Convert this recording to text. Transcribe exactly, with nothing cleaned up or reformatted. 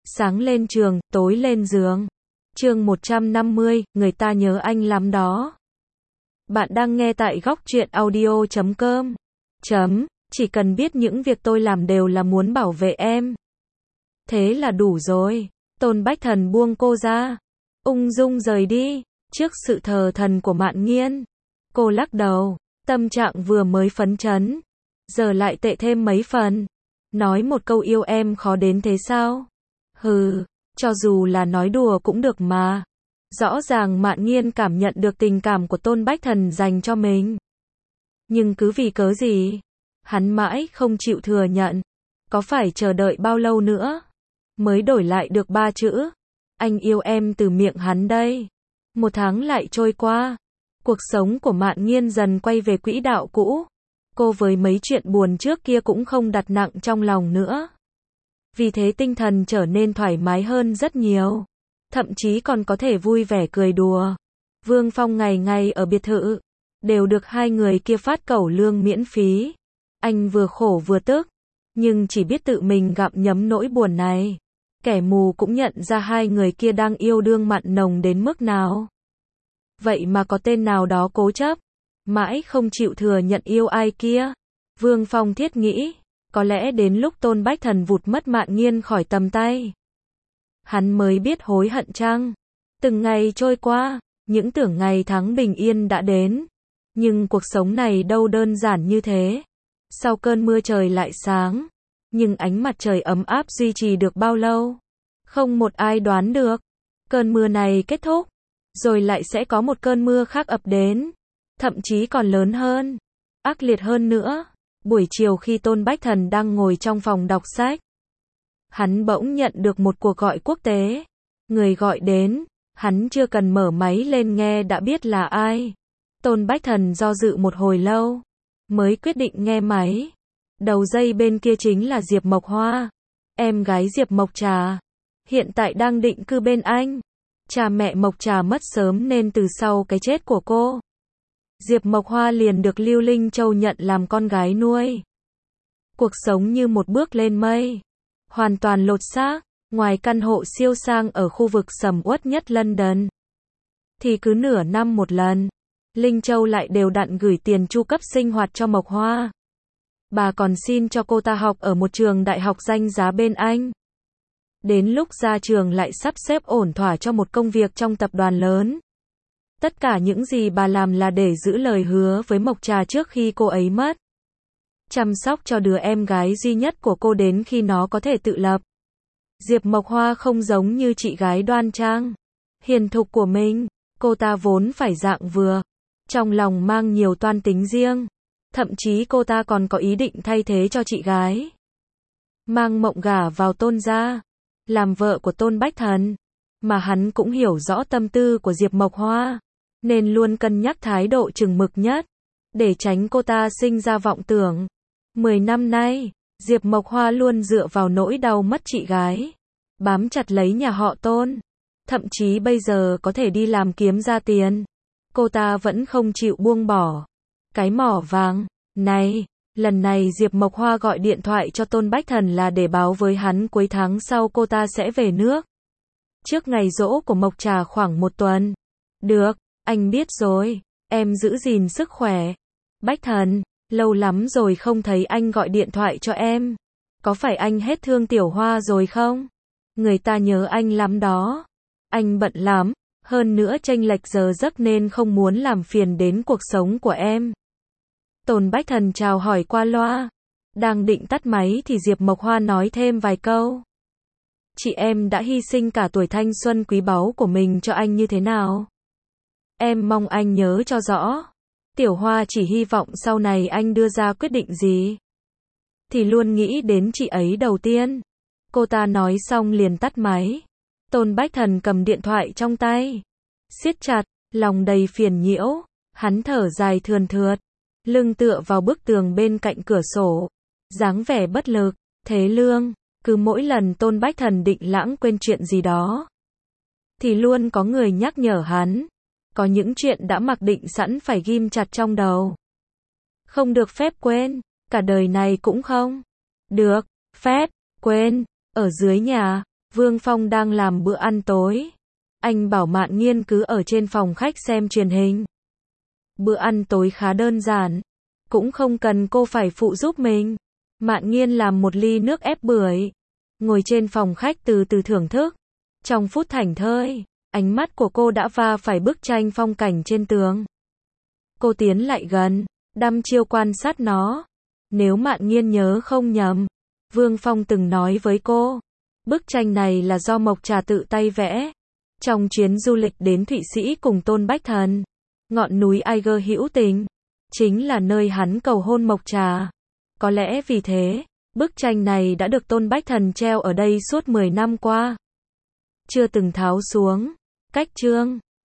Sáng lên trường, tối lên giường. Chương một trăm năm mươi, người ta nhớ anh lắm đó. Bạn đang nghe tại góc truyện audio chấm com. Chấm, chỉ cần biết những việc tôi làm đều là muốn bảo vệ em. Thế là đủ rồi. Tôn Bách Thần buông cô ra, ung dung rời đi, trước sự thờ thần của Mạn Nghiên. Cô lắc đầu, tâm trạng vừa mới phấn chấn, giờ lại tệ thêm mấy phần. Nói một câu yêu em khó đến thế sao? Hừ, cho dù là nói đùa cũng được mà. Rõ ràng Mạn Nghiên cảm nhận được tình cảm của Tôn Bách Thần dành cho mình. Nhưng cứ vì cớ gì? Hắn mãi không chịu thừa nhận. Có phải chờ đợi bao lâu nữa mới đổi lại được ba chữ anh yêu em từ miệng hắn đây? Một tháng lại trôi qua. Cuộc sống của Mạn Nghiên dần quay về quỹ đạo cũ. Cô với mấy chuyện buồn trước kia cũng không đặt nặng trong lòng nữa. Vì thế tinh thần trở nên thoải mái hơn rất nhiều. Thậm chí còn có thể vui vẻ cười đùa. Vương Phong ngày ngày ở biệt thự, đều được hai người kia phát cẩu lương miễn phí. Anh vừa khổ vừa tức, nhưng chỉ biết tự mình gặm nhấm nỗi buồn này. Kẻ mù cũng nhận ra hai người kia đang yêu đương mặn nồng đến mức nào. Vậy mà có tên nào đó cố chấp, mãi không chịu thừa nhận yêu ai kia. Vương Phong thiết nghĩ, có lẽ đến lúc Tôn Bách Thần vụt mất Mạn Nghiên khỏi tầm tay, hắn mới biết hối hận chăng. Từng ngày trôi qua, những tưởng ngày tháng bình yên đã đến. Nhưng cuộc sống này đâu đơn giản như thế. Sau cơn mưa trời lại sáng. Nhưng ánh mặt trời ấm áp duy trì được bao lâu? Không một ai đoán được. Cơn mưa này kết thúc, rồi lại sẽ có một cơn mưa khác ập đến. Thậm chí còn lớn hơn, ác liệt hơn nữa. Buổi chiều khi Tôn Bách Thần đang ngồi trong phòng đọc sách, hắn bỗng nhận được một cuộc gọi quốc tế. Người gọi đến, hắn chưa cần mở máy lên nghe đã biết là ai. Tôn Bách Thần do dự một hồi lâu, mới quyết định nghe máy. Đầu dây bên kia chính là Diệp Mộc Hoa, em gái Diệp Mộc Trà, hiện tại đang định cư bên anh. Cha mẹ Mộc Trà mất sớm nên từ sau cái chết của cô, Diệp Mộc Hoa liền được Lưu Linh Châu nhận làm con gái nuôi. Cuộc sống như một bước lên mây, hoàn toàn lột xác. Ngoài căn hộ siêu sang ở khu vực sầm uất nhất London, thì cứ nửa năm một lần, Linh Châu lại đều đặn gửi tiền chu cấp sinh hoạt cho Mộc Hoa. Bà còn xin cho cô ta học ở một trường đại học danh giá bên Anh. Đến lúc ra trường lại sắp xếp ổn thỏa cho một công việc trong tập đoàn lớn. Tất cả những gì bà làm là để giữ lời hứa với Mộc Trà trước khi cô ấy mất. Chăm sóc cho đứa em gái duy nhất của cô đến khi nó có thể tự lập. Diệp Mộc Hoa không giống như chị gái đoan trang, hiền thục của mình. Cô ta vốn phải dạng vừa, trong lòng mang nhiều toan tính riêng. Thậm chí cô ta còn có ý định thay thế cho chị gái, mang Mộng gả vào Tôn gia, làm vợ của Tôn Bách Thần. Mà hắn cũng hiểu rõ tâm tư của Diệp Mộc Hoa, nên luôn cân nhắc thái độ chừng mực nhất, để tránh cô ta sinh ra vọng tưởng. Mười năm nay, Diệp Mộc Hoa luôn dựa vào nỗi đau mất chị gái, bám chặt lấy nhà họ Tôn. Thậm chí bây giờ có thể đi làm kiếm ra tiền, cô ta vẫn không chịu buông bỏ cái mỏ vàng này. Lần này Diệp Mộc Hoa gọi điện thoại cho Tôn Bách Thần là để báo với hắn cuối tháng sau cô ta sẽ về nước, trước ngày giỗ của Mộc Trà khoảng một tuần. Được, anh biết rồi, em giữ gìn sức khỏe. Bách Thần, lâu lắm rồi không thấy anh gọi điện thoại cho em. Có phải anh hết thương Tiểu Hoa rồi không? Người ta nhớ anh lắm đó. Anh bận lắm, hơn nữa chênh lệch giờ giấc nên không muốn làm phiền đến cuộc sống của em. Tôn Bách Thần chào hỏi qua loa. Đang định tắt máy thì Diệp Mộc Hoa nói thêm vài câu. Chị em đã hy sinh cả tuổi thanh xuân quý báu của mình cho anh như thế nào? Em mong anh nhớ cho rõ. Tiểu Hoa chỉ hy vọng sau này anh đưa ra quyết định gì, thì luôn nghĩ đến chị ấy đầu tiên. Cô ta nói xong liền tắt máy. Tôn Bách Thần cầm điện thoại trong tay, siết chặt, lòng đầy phiền nhiễu. Hắn thở dài thườn thượt, lưng tựa vào bức tường bên cạnh cửa sổ, dáng vẻ bất lực. Thế Lương, cứ mỗi lần Tôn Bách Thần định lãng quên chuyện gì đó, thì luôn có người nhắc nhở hắn. Có những chuyện đã mặc định sẵn phải ghim chặt trong đầu, không được phép quên, cả đời này cũng không được phép quên. Ở dưới nhà, Vương Phong đang làm bữa ăn tối. Anh bảo Mạn Nghiên cứ ở trên phòng khách xem truyền hình. Bữa ăn tối khá đơn giản. Cũng không cần cô phải phụ giúp mình. Mạn Nghiên làm một ly nước ép bưởi. Ngồi trên phòng khách từ từ thưởng thức. Trong phút thảnh thơi, ánh mắt của cô đã va phải bức tranh phong cảnh trên tường. Cô tiến lại gần, đăm chiêu quan sát nó. Nếu Mạn Nghiên nhớ không nhầm, Vương Phong từng nói với cô, bức tranh này là do Mộc Trà tự tay vẽ. Trong chuyến du lịch đến Thụy Sĩ cùng Tôn Bách Thần, ngọn núi Eiger hữu tình, chính là nơi hắn cầu hôn Mộc Trà. Có lẽ vì thế, bức tranh này đã được Tôn Bách Thần treo ở đây suốt mười năm qua. Chưa từng tháo xuống. Cách chương